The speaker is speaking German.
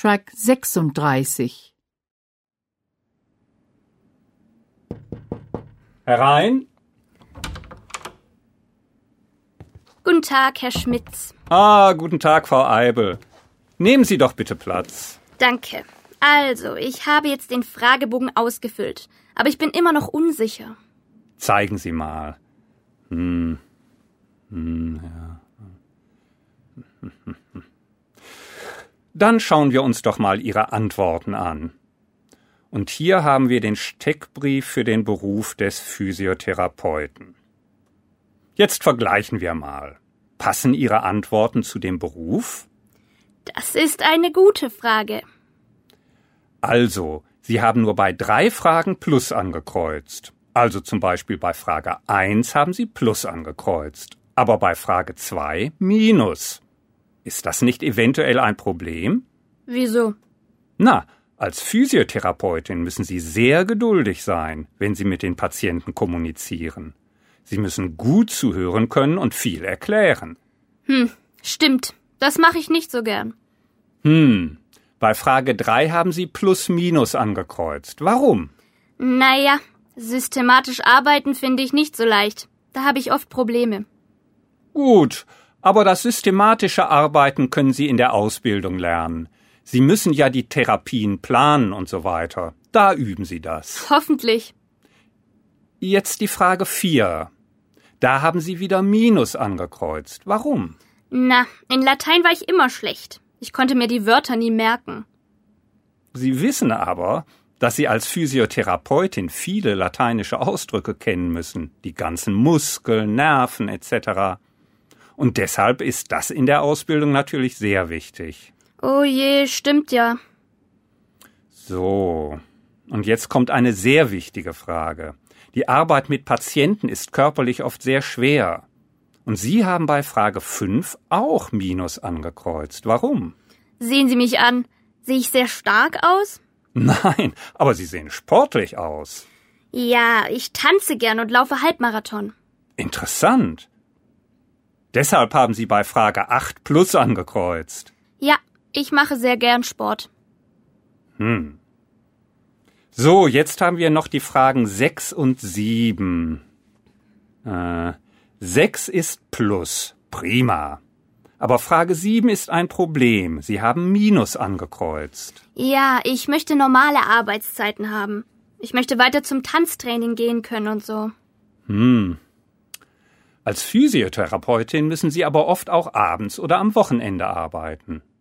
Track 36. Herein. Guten Tag, Herr Schmitz. Guten Tag, Frau Eibel. Nehmen Sie doch bitte Platz. Danke. Also, ich habe jetzt den Fragebogen ausgefüllt, aber ich bin immer noch unsicher. Zeigen Sie mal. Ja. Dann schauen wir uns doch mal Ihre Antworten an. Und hier haben wir den Steckbrief für den Beruf des Physiotherapeuten. Jetzt vergleichen wir mal. Passen Ihre Antworten zu dem Beruf? Das ist eine gute Frage. Also, Sie haben nur bei 3 Fragen Plus angekreuzt. Also zum Beispiel bei Frage 1 haben Sie Plus angekreuzt, aber bei Frage 2 Minus. Ist das nicht eventuell ein Problem? Wieso? Na, als Physiotherapeutin müssen Sie sehr geduldig sein, wenn Sie mit den Patienten kommunizieren. Sie müssen gut zuhören können und viel erklären. Stimmt. Das mache ich nicht so gern. Bei Frage 3 haben Sie Plus-Minus angekreuzt. Warum? Naja, systematisch arbeiten finde ich nicht so leicht. Da habe ich oft Probleme. Gut, aber das systematische Arbeiten können Sie in der Ausbildung lernen. Sie müssen ja die Therapien planen und so weiter. Da üben Sie das. Hoffentlich. Jetzt die Frage 4. Da haben Sie wieder Minus angekreuzt. Warum? Na, in Latein war ich immer schlecht. Ich konnte mir die Wörter nie merken. Sie wissen aber, dass Sie als Physiotherapeutin viele lateinische Ausdrücke kennen müssen. Die ganzen Muskeln, Nerven etc. Und deshalb ist das in der Ausbildung natürlich sehr wichtig. Oh je, stimmt ja. So, und jetzt kommt eine sehr wichtige Frage. Die Arbeit mit Patienten ist körperlich oft sehr schwer. Und Sie haben bei Frage 5 auch Minus angekreuzt. Warum? Sehen Sie mich an. Sehe ich sehr stark aus? Nein, aber Sie sehen sportlich aus. Ja, ich tanze gern und laufe Halbmarathon. Interessant. Deshalb haben Sie bei Frage 8 Plus angekreuzt. Ja, ich mache sehr gern Sport. So, jetzt haben wir noch die Fragen 6 und 7. 6 ist Plus. Prima. Aber Frage 7 ist ein Problem. Sie haben Minus angekreuzt. Ja, ich möchte normale Arbeitszeiten haben. Ich möchte weiter zum Tanztraining gehen können und so. Als Physiotherapeutin müssen Sie aber oft auch abends oder am Wochenende arbeiten.